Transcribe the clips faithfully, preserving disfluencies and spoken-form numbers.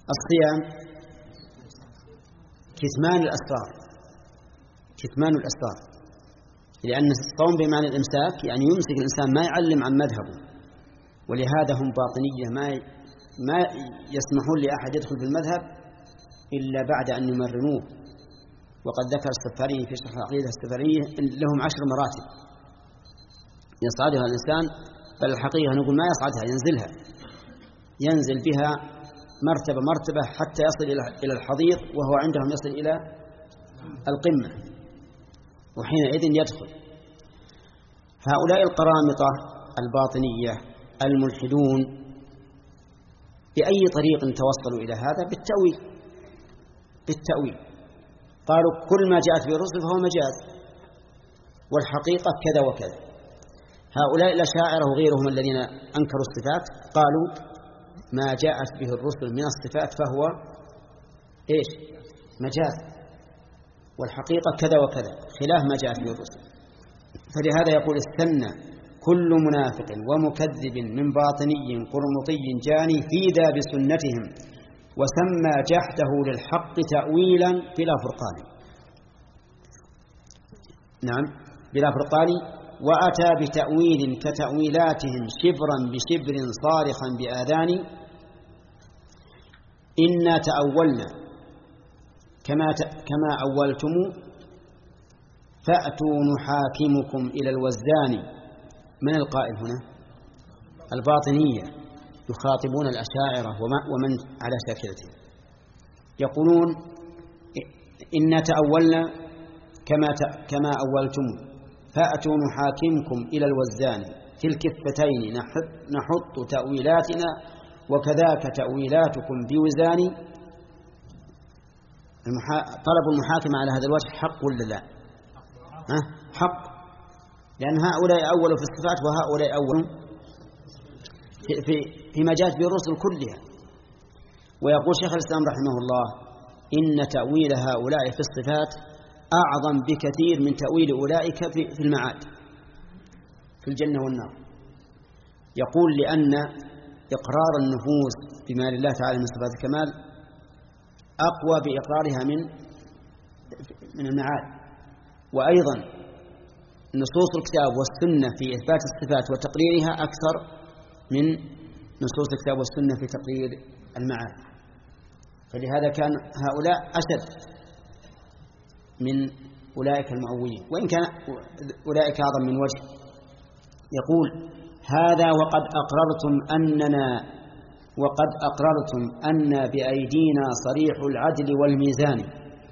الصيام كتمان الأسرار، كتمان الأسرار، لأن الصوم بمعنى الإمساك يعني يمسك الإنسان ما يعلم عن مذهبه، ولهذا هم باطنية ما ما يسمحون لأحد يدخل في المذهب إلا بعد أن يمرنوه. وقد ذكر السفاري في شرح العقيدة السفارية لهم عشر مراتب يصعدها الإنسان، بل الحقيقة نقول ما يصعدها، ينزلها، ينزل بها مرتبة مرتبة حتى يصل إلى الحضيض، وهو عندهم يصل إلى القمة، وحينئذ يدخل. هؤلاء القرامطة الباطنية الملحدون بأي طريق توصلوا إلى هذا؟ بالتأويل، بالتأويل قالوا كل ما جاءت به الرسل فهو مجاز، والحقيقة كذا وكذا. هؤلاء الأشاعرة وغيرهم الذين أنكروا الصفات قالوا ما جاءت به الرسل من الصفات فهو إيش؟ مجاز، والحقيقة كذا وكذا خلاف ما جاءت به الرسل. فلهذا يقول استنى كل منافق ومكذب من باطني قرمطي جاني في ذا بسنتهم، وسمى جحده للحق تأويلا بلا فرقان. نعم بلا فرقان. وأتى بتأويل كتأويلاتهم شبرا بشبر صارخا بآذان. إنا تأولنا كما كما أولتم فأتوا نحاكمكم إلى الوزان. من القائل هنا؟ الباطنية يخاطبون الأشاعرة ومن على شاكلتهم، يقولون إنا تأولنا كما كما أولتم فأتوا نحاكمكم إلى الوزان، في الكفتين نحط تأويلاتنا وكذاك تأويلاتكم بوزان. المحا... طلب المحاكمة على هذا الوجه حق ولا لا؟ ها؟ حق، لأن هؤلاء أولوا في الصفات وهؤلاء أولوا في, في, فيما جاءت به الرسل كلها. ويقول شيخ الإسلام رحمه الله إن تأويل هؤلاء في الصفات أعظم بكثير من تأويل أولئك في المعاد في الجنة والنار. يقول لأن إقرار النفوس بما لله تعالى من صفات الكمال أقوى بإقرارها من من المعاد. وأيضا نصوص الكتاب والسنة في إثبات الصفات وتقريرها أكثر من نصوص الكتاب والسنة في تقرير المعاد. فلهذا كان هؤلاء أشد من أولئك المؤولين، وإن كان أولئك أعظم من وجه. يقول هذا وقد أقررتم أننا وقد أقررتم أن بأيدينا صريح العدل والميزان.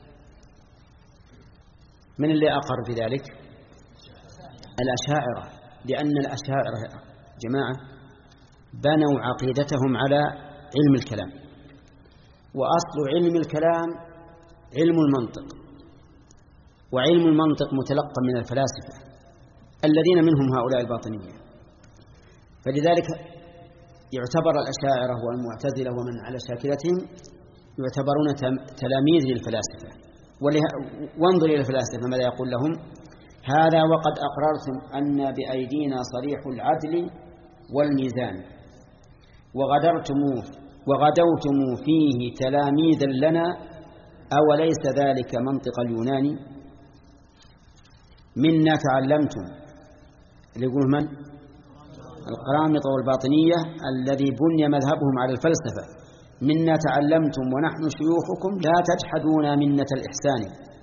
من اللي أقر بذلك؟ الأشاعرة، لأن الأشاعرة جماعة بنوا عقيدتهم على علم الكلام، وأصل علم الكلام علم المنطق، وعلم المنطق متلقى من الفلاسفة الذين منهم هؤلاء الباطنية. فلذلك يعتبر الأشاعرة والمعتزلة ومن على شاكلتهم يعتبرون تلاميذ للفلاسفة. وانظر إلى الفلاسفة ماذا يقول لهم؟ هذا وقد أقررتم أن بأيدينا صريح العدل والميزان، وغدرتم وغدوتم فيه تلاميذا لنا، أوليس ذلك منطق اليونان؟ منا تعلمتم. اللي يقول من؟ القرامطة والباطنية الذي بني مذهبهم على الفلسفة. منا تعلمتم ونحن شيوخكم لا تجحدون منة الإحسان،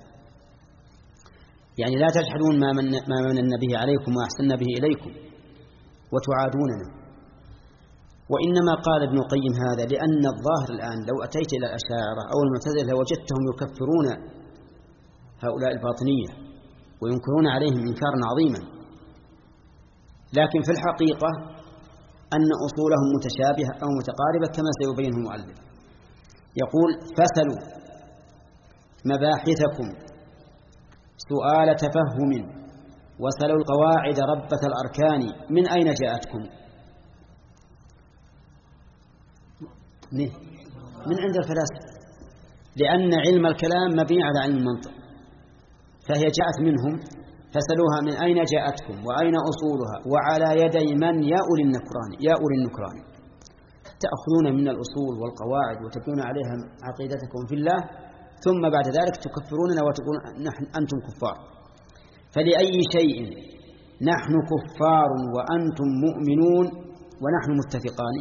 يعني لا تجحدون ما من ما من به عليكم وأحسن به إليكم وتعادوننا. وإنما قال ابن القيم هذا لأن الظاهر الآن لو أتيت إلى الأشاعرة أو المعتزلة لوجدتهم يكفرون هؤلاء الباطنية وينكرون عليهم إنكارا عظيما، لكن في الحقيقة أن أصولهم متشابهة أو متقاربة كما سيبينه المؤلف. يقول فسلوا مباحثكم سؤال تفهم، وسلوا القواعد ربة الأركان، من أين جاءتكم؟ من عند الفلاسفة، لأن علم الكلام مبني على علم المنطق، فهي جاءت منهم. فسلوها من أين جاءتكم وأين أصولها وعلى يدي من يا أولي النكران يا أولي النكران. تأخذون من الأصول والقواعد وتبنون عليها عقيدتكم في الله، ثم بعد ذلك تكفروننا وتقولون نحن أنتم كفار. فلأي شيء نحن كفار وأنتم مؤمنون ونحن متفقان؟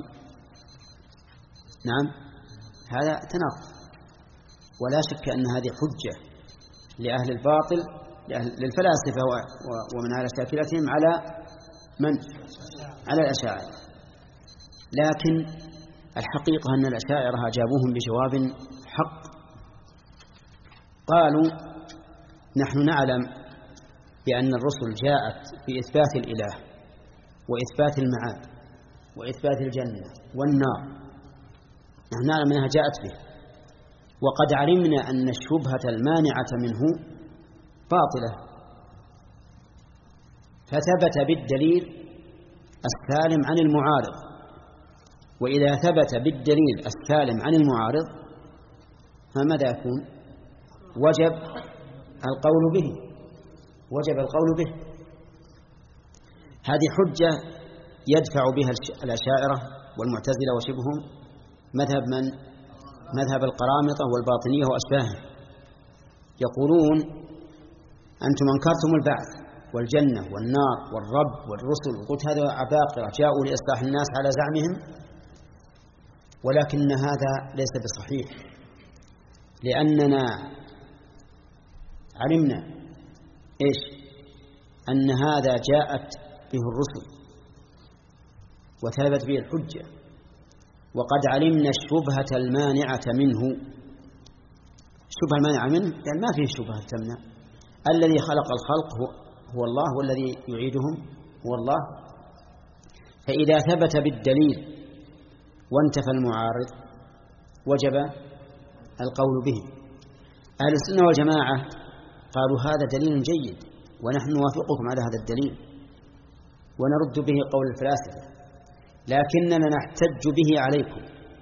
نعم، هذا تناقض، ولا شك أن هذه حجة لأهل الباطل للفلاسفة ومن على شاكلتهم على من؟ على الأشاعرة. لكن الحقيقة أن الأشاعرة أجابوهم بجواب حق. قالوا نحن نعلم بأن الرسل جاءت بإثبات الإله وإثبات المعاد وإثبات الجنة والنار، نحن نعلم أنها جاءت به، وقد علمنا أن الشبهة المانعة منه باطلة، فثبت بالدليل السالم عن المعارض. وإذا ثبت بالدليل السالم عن المعارض فماذا يكون؟ وجب القول به، وجب القول به. هذه حجة يدفع بها الأشاعرة والمعتزلة وشبههم مذهب من؟ مذهب القرامطة والباطنية وأشباههم. يقولون أنتم أنكرتم البعث والجنة والنار والرب والرسل، وقلت هذا عباقرة جاءوا لإصلاح الناس على زعمهم، ولكن هذا ليس بصحيح، لأننا علمنا إيش؟ أن هذا جاءت به الرسل وثبت به الحجة، وقد علمنا الشبهة المانعة منه. الشبهة المانعة منه يعني ما فيه شبهة تمنع. الذي خلق الخلق هو, هو الله، والذي يعيدهم هو الله. فإذا ثبت بالدليل وانتفى المعارض وجب القول به. أهل السنة والجماعة قالوا هذا دليل جيد ونحن نوافقكم على هذا الدليل ونرد به قول الفلاسفة، لكننا نحتج به عليكم،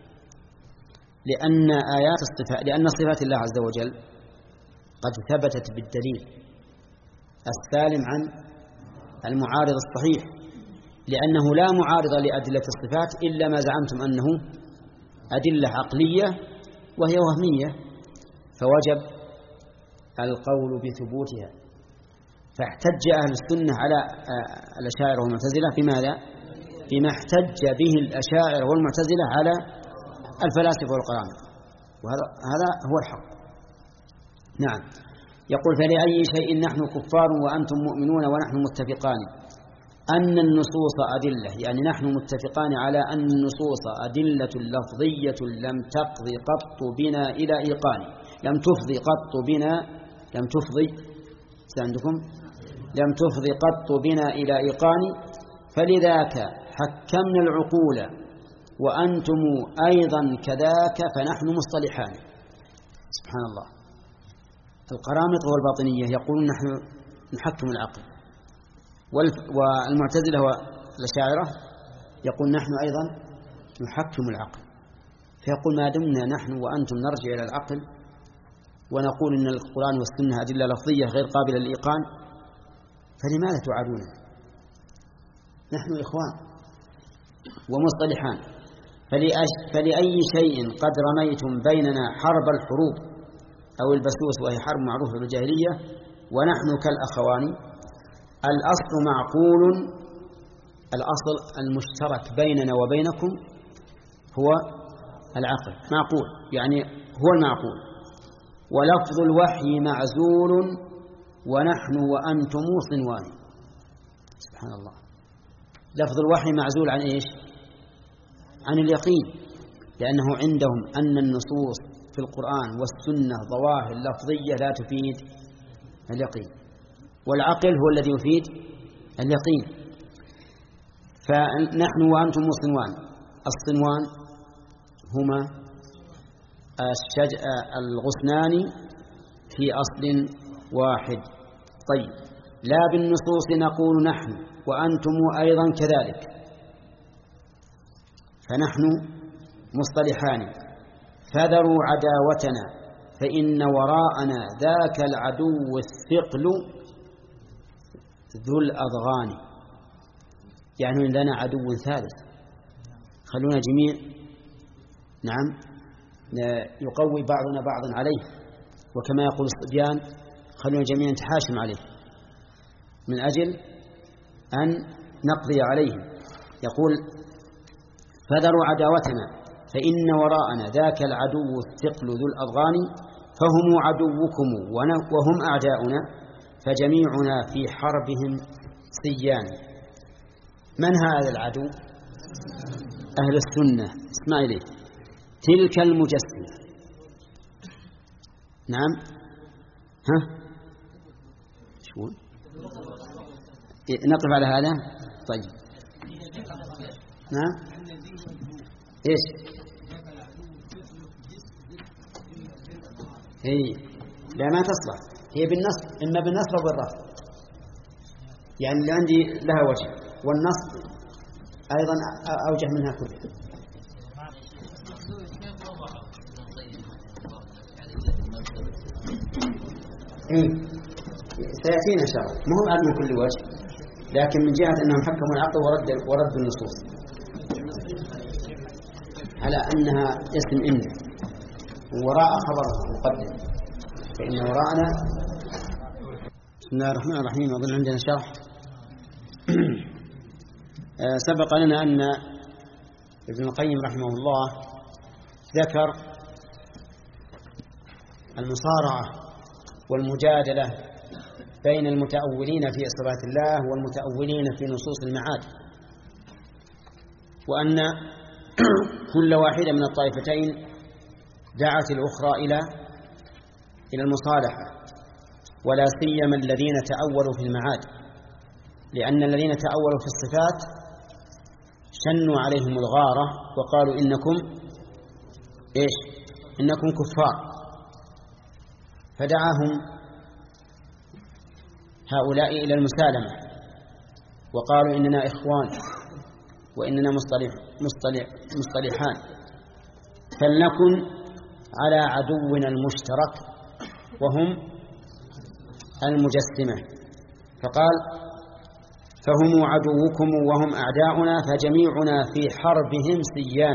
لأن آيات الصفات لأن صفات الله عز وجل قد ثبتت بالدليل السالم عن المعارض الصحيح، لأنه لا معارض لأدلة الصفات إلا ما زعمتم أنه أدلة عقلية وهي وهمية، فوجب القول بثبوتها. فاحتج أهل السنة على الأشاعرة والمعتزلة بماذا؟ بما احتج به الأشاعرة والمعتزلة على الفلاسفة والقرامطة، وهذا هذا هو الحق. نعم. يقول فلأي شيء نحن كفار وأنتم مؤمنون ونحن متفقان أن النصوص أدلة، يعني نحن متفقان على أن النصوص أدلة لفظية لم تقضي قط بنا إلى إيقان، لم تفضي قط بنا لم تفضي عندكم لم تفضي قط بنا إلى إيقان، فلذاك حكمنا العقول وأنتم أيضا كذاك فنحن مصطلحان. سبحان الله. القرامطة والباطنية يقولون نحن نحكم العقل، والمعتزلة والأشاعرة يقول نحن أيضا نحكم العقل. فيقول ما دمنا نحن وأنتم نرجع إلى العقل ونقول إن القرآن والسنة أدلة لفظية غير قابلة للإيقان، فلماذا تعادون؟ نحن إخوان ومصطلحان. فلأي شيء قد رميتم بيننا حرب الحروب أو البسوس، وهي حرب معروفة بالجاهلية، ونحن كالأخوان. الأصل معقول، الأصل المشترك بيننا وبينكم هو العقل، معقول يعني هو المعقول. ولفظ الوحي معزول ونحن وأنتم صنوان. سبحان الله. لفظ الوحي معزول عن إيش؟ عن اليقين، لأنه عندهم أن النصوص في القرآن والسنة ظواهر لفظية لا تفيد اليقين، والعقل هو الذي يفيد اليقين. فنحن وأنتم صنوان. الصنوان هما الغصنان في أصل واحد. طيب، لا بالنصوص نقول نحن وأنتم أيضا كذلك، فنحن مصطلحان. فذروا عداوتنا فإن وراءنا ذاك العدو الثقل ذو الأضغان، يعني لنا عدو ثالث، خلونا جميع نعم يقوي بعضنا بعضا عليه، وكما يقول الصبيان خلونا جميعا نتحاشم عليه من أجل أن نقضي عليهم. يقول فذروا عداوتنا فإن وراءنا ذاك العدو الثقل ذو الأضغان، فهم عدوكم وهم أعداؤنا فجميعنا في حربهم سيان. من هذا العدو؟ أهل السنة. اسمع إليه. تلك المجسمة. نعم ها شو نقف على هذا. طيب نعم ايش هي لا ما تصلح، هي بالنصب، إما بالنصب أو بالرفع، يعني اللي عندي لها وجه، والنصب أيضا أوجه منها كلها. إيه سيأتينا إن شاء الله، مهم على من كل وجه، لكن من جهة أنهم حكموا العقل ورد ورد النصوص على أنها اسم إن وراء خبرها مقدم، فإن وراءنا. بسم الله الرحمن الرحيم. أظن عندنا شرح. سبق لنا أن ابن القيم رحمه الله ذكر المصارعة والمجادلة بين المتأولين في صفات الله والمتأولين في نصوص المعاد، وأن كل واحدة من الطائفتين دعت الأخرى إلى إلى المصالحة، ولا سيما الذين تأولوا في المعاد، لأن الذين تأولوا في الصفات شنوا عليهم الغارة وقالوا إنكم إيش إنكم كفار، فدعاهم هؤلاء إلى المسالمة وقالوا إننا إخوان وإننا مصطلح مصطلح مصطلحان، فلنكن على عدونا المشترك وهم المجسمة. فقال فهم عدوكم وهم أعداؤنا فجميعنا في حربهم سيان.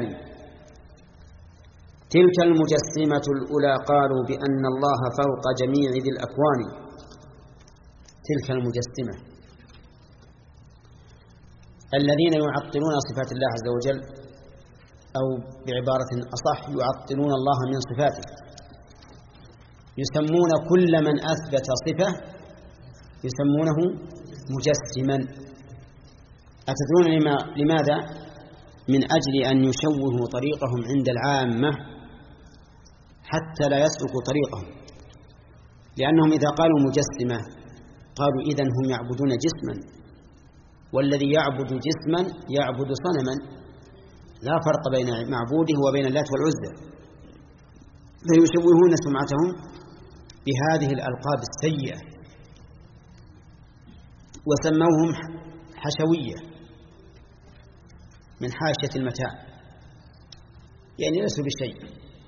تلك المجسمة الأولى قالوا بأن الله فوق جميع ذي الأكوان. تلك المجسمة الذين يعطلون صفات الله عز وجل، أو بعبارة أصح يعطلون الله من صفاته، يسمون كل من أثبت صفة يسمونه مجسما. أتدرون لماذا؟ من أجل أن يشوهوا طريقهم عند العامة حتى لا يسلكوا طريقهم، لأنهم إذا قالوا مجسمة قالوا إذن هم يعبدون جسما، والذي يعبد جسما يعبد صنما، لا فرق بين معبوده وبين اللات والعزى، فيشوهون سمعتهم بهذه الألقاب السيئة، وسموهم حشوية من حاشية المتاع، يعني ليسوا بشيء.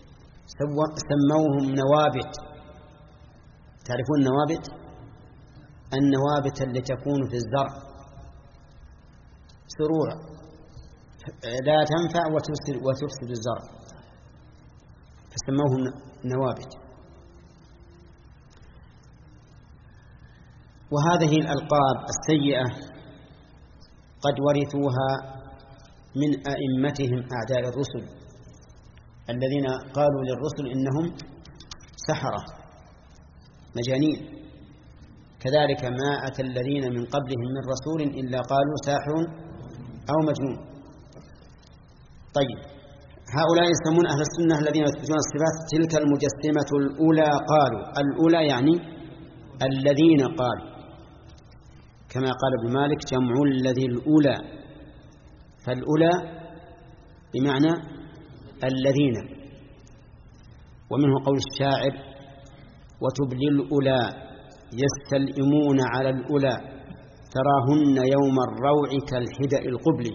سموهم نوابت. تعرفون النوابت؟ النوابت التي تكون في الزرع سروع لا تنفع وتفسد, وتفسد الزرع، فسموهم نوابت. وهذه الألقاب السيئة قد ورثوها من أئمتهم أعداء الرسل الذين قالوا للرسل إنهم سحرة مجانين، كذلك ما أتى الذين من قبلهم من رسول إلا قالوا ساحر أو مجنون. طيب هؤلاء يسمون أهل السنة الذين يثبتون الصفات تلك المجسمة الأولى قالوا. الأولى يعني الذين قالوا، كما قال ابن مالك جمع الذي الأولى، فالأولى بمعنى الذين. ومنه قول الشاعر وتبلي الأولى يستلئمون على الأولى تراهن يوم الروع كالحدأ القبل.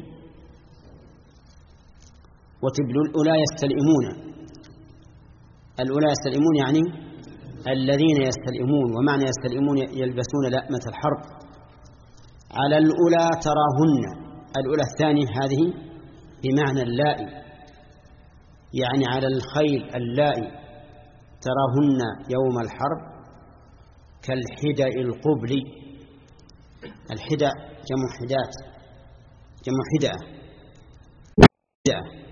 وتبلي الأولى يستلئمون، الأولى يستلئمون يعني الذين يستلئمون، ومعنى يستلئمون يلبسون لأمة الحرب. على الأولى تراهن، الأولى الثانية هذه بمعنى اللائي، يعني على الخيل اللائي تراهن يوم الحرب كالحدأ القبل. الحدأ جمع حدات، جمع حدأ.